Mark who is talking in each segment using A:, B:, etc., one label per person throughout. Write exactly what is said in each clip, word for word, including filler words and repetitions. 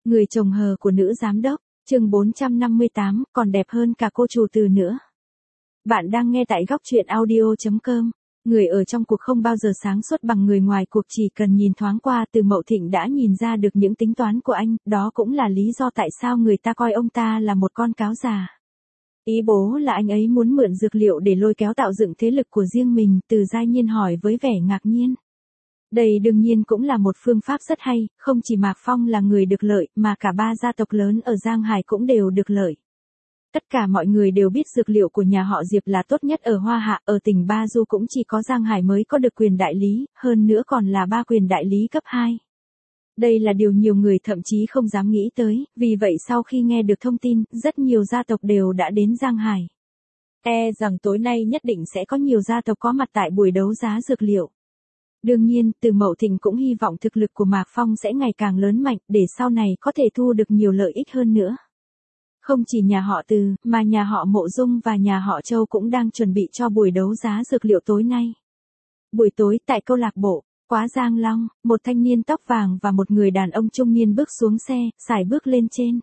A: Người chồng hờ của nữ giám đốc, chương bốn trăm năm mươi tám, còn đẹp hơn cả cô chủ từ nữa. Bạn đang nghe tại góc truyện audio chấm com. Người ở trong cuộc không bao giờ sáng suốt bằng người ngoài cuộc, chỉ cần nhìn thoáng qua Từ Mậu Thịnh đã nhìn ra được những tính toán của anh, đó cũng là lý do tại sao người ta coi ông ta là một con cáo già. Ý bố là anh ấy muốn mượn dược liệu để lôi kéo tạo dựng thế lực của riêng mình, Từ Giai Nhiên hỏi với vẻ ngạc nhiên. Đây đương nhiên cũng là một phương pháp rất hay, không chỉ Mạc Phong là người được lợi, mà cả ba gia tộc lớn ở Giang Hải cũng đều được lợi. Tất cả mọi người đều biết dược liệu của nhà họ Diệp là tốt nhất ở Hoa Hạ, ở tỉnh Ba Du cũng chỉ có Giang Hải mới có được quyền đại lý, hơn nữa còn là ba quyền đại lý cấp hai. Đây là điều nhiều người thậm chí không dám nghĩ tới, vì vậy sau khi nghe được thông tin, rất nhiều gia tộc đều đã đến Giang Hải. E rằng tối nay nhất định sẽ có nhiều gia tộc có mặt tại buổi đấu giá dược liệu. Đương nhiên, Từ Mậu Thịnh cũng hy vọng thực lực của Mạc Phong sẽ ngày càng lớn mạnh, để sau này có thể thu được nhiều lợi ích hơn nữa. Không chỉ nhà họ Từ, mà nhà họ Mộ Dung và nhà họ Châu cũng đang chuẩn bị cho buổi đấu giá dược liệu tối nay. Buổi tối tại câu lạc bộ, Quá Giang Long, một thanh niên tóc vàng và một người đàn ông trung niên bước xuống xe, sải bước lên trên.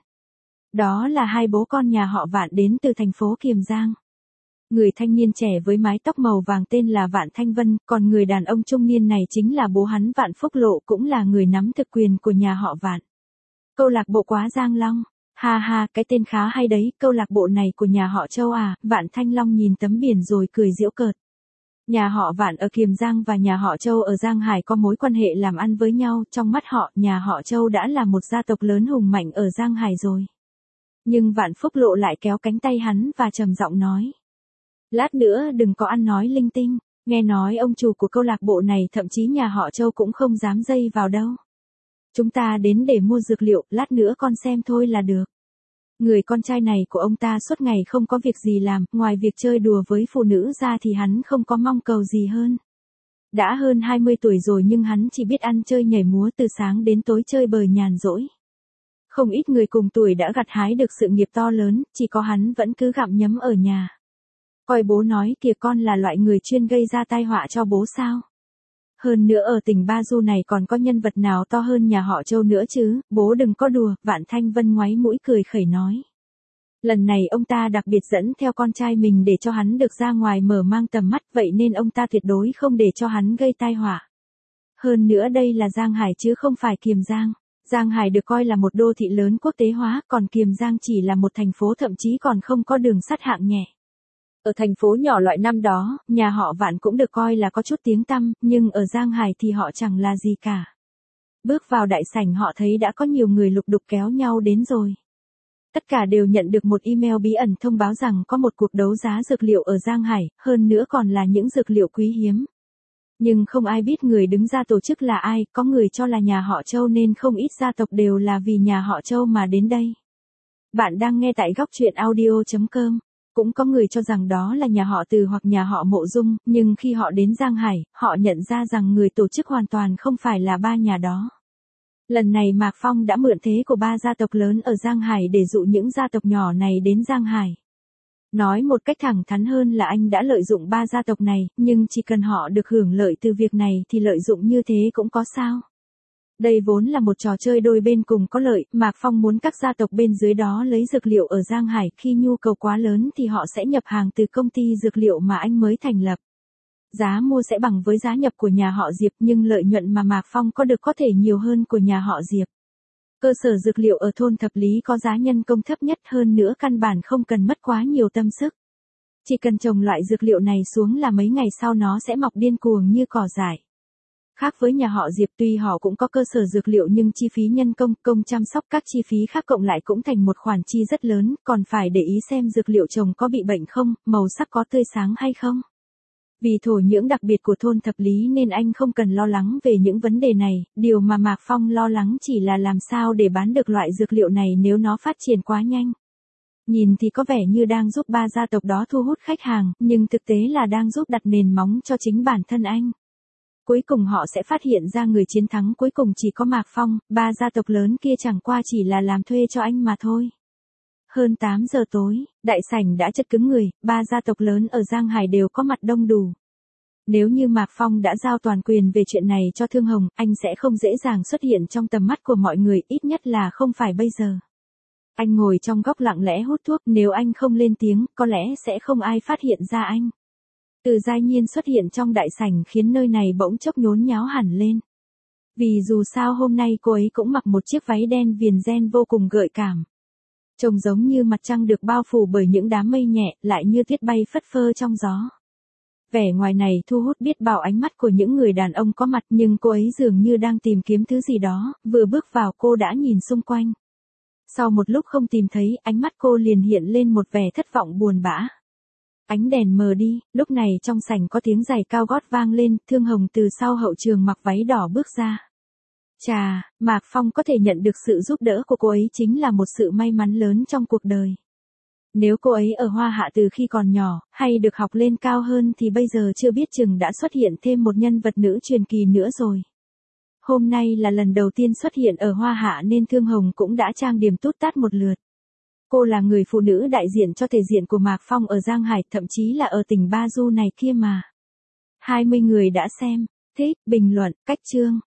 A: Đó là hai bố con nhà họ Vạn đến từ thành phố Kiềm Giang. Người thanh niên trẻ với mái tóc màu vàng tên là Vạn Thanh Vân, còn người đàn ông trung niên này chính là bố hắn Vạn Phúc Lộ, cũng là người nắm thực quyền của nhà họ Vạn. Câu lạc bộ Quá Giang Long. Ha ha, cái tên khá hay đấy, câu lạc bộ này của nhà họ Châu à, Vạn Thanh Long nhìn tấm biển rồi cười giễu cợt. Nhà họ Vạn ở Kiềm Giang và nhà họ Châu ở Giang Hải có mối quan hệ làm ăn với nhau, trong mắt họ, nhà họ Châu đã là một gia tộc lớn hùng mạnh ở Giang Hải rồi. Nhưng Vạn Phúc Lộ lại kéo cánh tay hắn và trầm giọng nói. Lát nữa đừng có ăn nói linh tinh, nghe nói ông chủ của câu lạc bộ này thậm chí nhà họ Châu cũng không dám dây vào đâu. Chúng ta đến để mua dược liệu, lát nữa con xem thôi là được. Người con trai này của ông ta suốt ngày không có việc gì làm, ngoài việc chơi đùa với phụ nữ ra thì hắn không có mong cầu gì hơn. Đã hơn hai mươi tuổi rồi nhưng hắn chỉ biết ăn chơi nhảy múa từ sáng đến tối chơi bời nhàn rỗi. Không ít người cùng tuổi đã gặt hái được sự nghiệp to lớn, chỉ có hắn vẫn cứ gặm nhấm ở nhà. Coi bố nói kìa, con là loại người chuyên gây ra tai họa cho bố sao. Hơn nữa ở tỉnh Ba Du này còn có nhân vật nào to hơn nhà họ Châu nữa chứ, bố đừng có đùa, Vạn Thanh Vân ngoáy mũi cười khẩy nói. Lần này ông ta đặc biệt dẫn theo con trai mình để cho hắn được ra ngoài mở mang tầm mắt, vậy nên ông ta tuyệt đối không để cho hắn gây tai họa. Hơn nữa đây là Giang Hải chứ không phải Kiềm Giang. Giang Hải được coi là một đô thị lớn quốc tế hóa, còn Kiềm Giang chỉ là một thành phố thậm chí còn không có đường sắt hạng nhẹ. Ở thành phố nhỏ loại năm đó, nhà họ Vạn cũng được coi là có chút tiếng tăm, nhưng ở Giang Hải thì họ chẳng là gì cả. Bước vào đại sảnh họ thấy đã có nhiều người lục đục kéo nhau đến rồi. Tất cả đều nhận được một email bí ẩn thông báo rằng có một cuộc đấu giá dược liệu ở Giang Hải, hơn nữa còn là những dược liệu quý hiếm. Nhưng không ai biết người đứng ra tổ chức là ai, có người cho là nhà họ Châu nên không ít gia tộc đều là vì nhà họ Châu mà đến đây. Bạn đang nghe tại góc truyện audio chấm com. Cũng có người cho rằng đó là nhà họ Từ hoặc nhà họ Mộ Dung, nhưng khi họ đến Giang Hải, họ nhận ra rằng người tổ chức hoàn toàn không phải là ba nhà đó. Lần này Mạc Phong đã mượn thế của ba gia tộc lớn ở Giang Hải để dụ những gia tộc nhỏ này đến Giang Hải. Nói một cách thẳng thắn hơn là anh đã lợi dụng ba gia tộc này, nhưng chỉ cần họ được hưởng lợi từ việc này thì lợi dụng như thế cũng có sao. Đây vốn là một trò chơi đôi bên cùng có lợi, Mạc Phong muốn các gia tộc bên dưới đó lấy dược liệu ở Giang Hải, khi nhu cầu quá lớn thì họ sẽ nhập hàng từ công ty dược liệu mà anh mới thành lập. Giá mua sẽ bằng với giá nhập của nhà họ Diệp, nhưng lợi nhuận mà Mạc Phong có được có thể nhiều hơn của nhà họ Diệp. Cơ sở dược liệu ở thôn Thập Lý có giá nhân công thấp nhất, hơn nữa căn bản không cần mất quá nhiều tâm sức. Chỉ cần trồng loại dược liệu này xuống là mấy ngày sau nó sẽ mọc điên cuồng như cỏ dại. Khác với nhà họ Diệp, tuy họ cũng có cơ sở dược liệu nhưng chi phí nhân công, công chăm sóc các chi phí khác cộng lại cũng thành một khoản chi rất lớn, còn phải để ý xem dược liệu trồng có bị bệnh không, màu sắc có tươi sáng hay không. Vì thổ nhưỡng đặc biệt của thôn Thập Lý nên anh không cần lo lắng về những vấn đề này, điều mà Mạc Phong lo lắng chỉ là làm sao để bán được loại dược liệu này nếu nó phát triển quá nhanh. Nhìn thì có vẻ như đang giúp ba gia tộc đó thu hút khách hàng, nhưng thực tế là đang giúp đặt nền móng cho chính bản thân anh. Cuối cùng họ sẽ phát hiện ra người chiến thắng cuối cùng chỉ có Mạc Phong, ba gia tộc lớn kia chẳng qua chỉ là làm thuê cho anh mà thôi. Hơn tám giờ tối, đại sảnh đã chất cứng người, ba gia tộc lớn ở Giang Hải đều có mặt đông đủ. Nếu như Mạc Phong đã giao toàn quyền về chuyện này cho Thương Hồng, anh sẽ không dễ dàng xuất hiện trong tầm mắt của mọi người, ít nhất là không phải bây giờ. Anh ngồi trong góc lặng lẽ hút thuốc, nếu anh không lên tiếng, có lẽ sẽ không ai phát hiện ra anh. Từ Giai Nhiên xuất hiện trong đại sảnh khiến nơi này bỗng chốc nhốn nháo hẳn lên. Vì dù sao hôm nay cô ấy cũng mặc một chiếc váy đen viền ren vô cùng gợi cảm. Trông giống như mặt trăng được bao phủ bởi những đám mây nhẹ, lại như tuyết bay phất phơ trong gió. Vẻ ngoài này thu hút biết bao ánh mắt của những người đàn ông có mặt, nhưng cô ấy dường như đang tìm kiếm thứ gì đó, vừa bước vào cô đã nhìn xung quanh. Sau một lúc không tìm thấy, ánh mắt cô liền hiện lên một vẻ thất vọng buồn bã. Ánh đèn mờ đi, lúc này trong sảnh có tiếng giày cao gót vang lên, Thương Hồng từ sau hậu trường mặc váy đỏ bước ra. Chà, Mạc Phong có thể nhận được sự giúp đỡ của cô ấy chính là một sự may mắn lớn trong cuộc đời. Nếu cô ấy ở Hoa Hạ từ khi còn nhỏ, hay được học lên cao hơn thì bây giờ chưa biết chừng đã xuất hiện thêm một nhân vật nữ truyền kỳ nữa rồi. Hôm nay là lần đầu tiên xuất hiện ở Hoa Hạ nên Thương Hồng cũng đã trang điểm tút tát một lượt. Cô là người phụ nữ đại diện cho thể diện của Mạc Phong ở Giang Hải, thậm chí là ở tỉnh Ba Du này kia mà. hai mươi người đã xem, thích, bình luận, cách chương.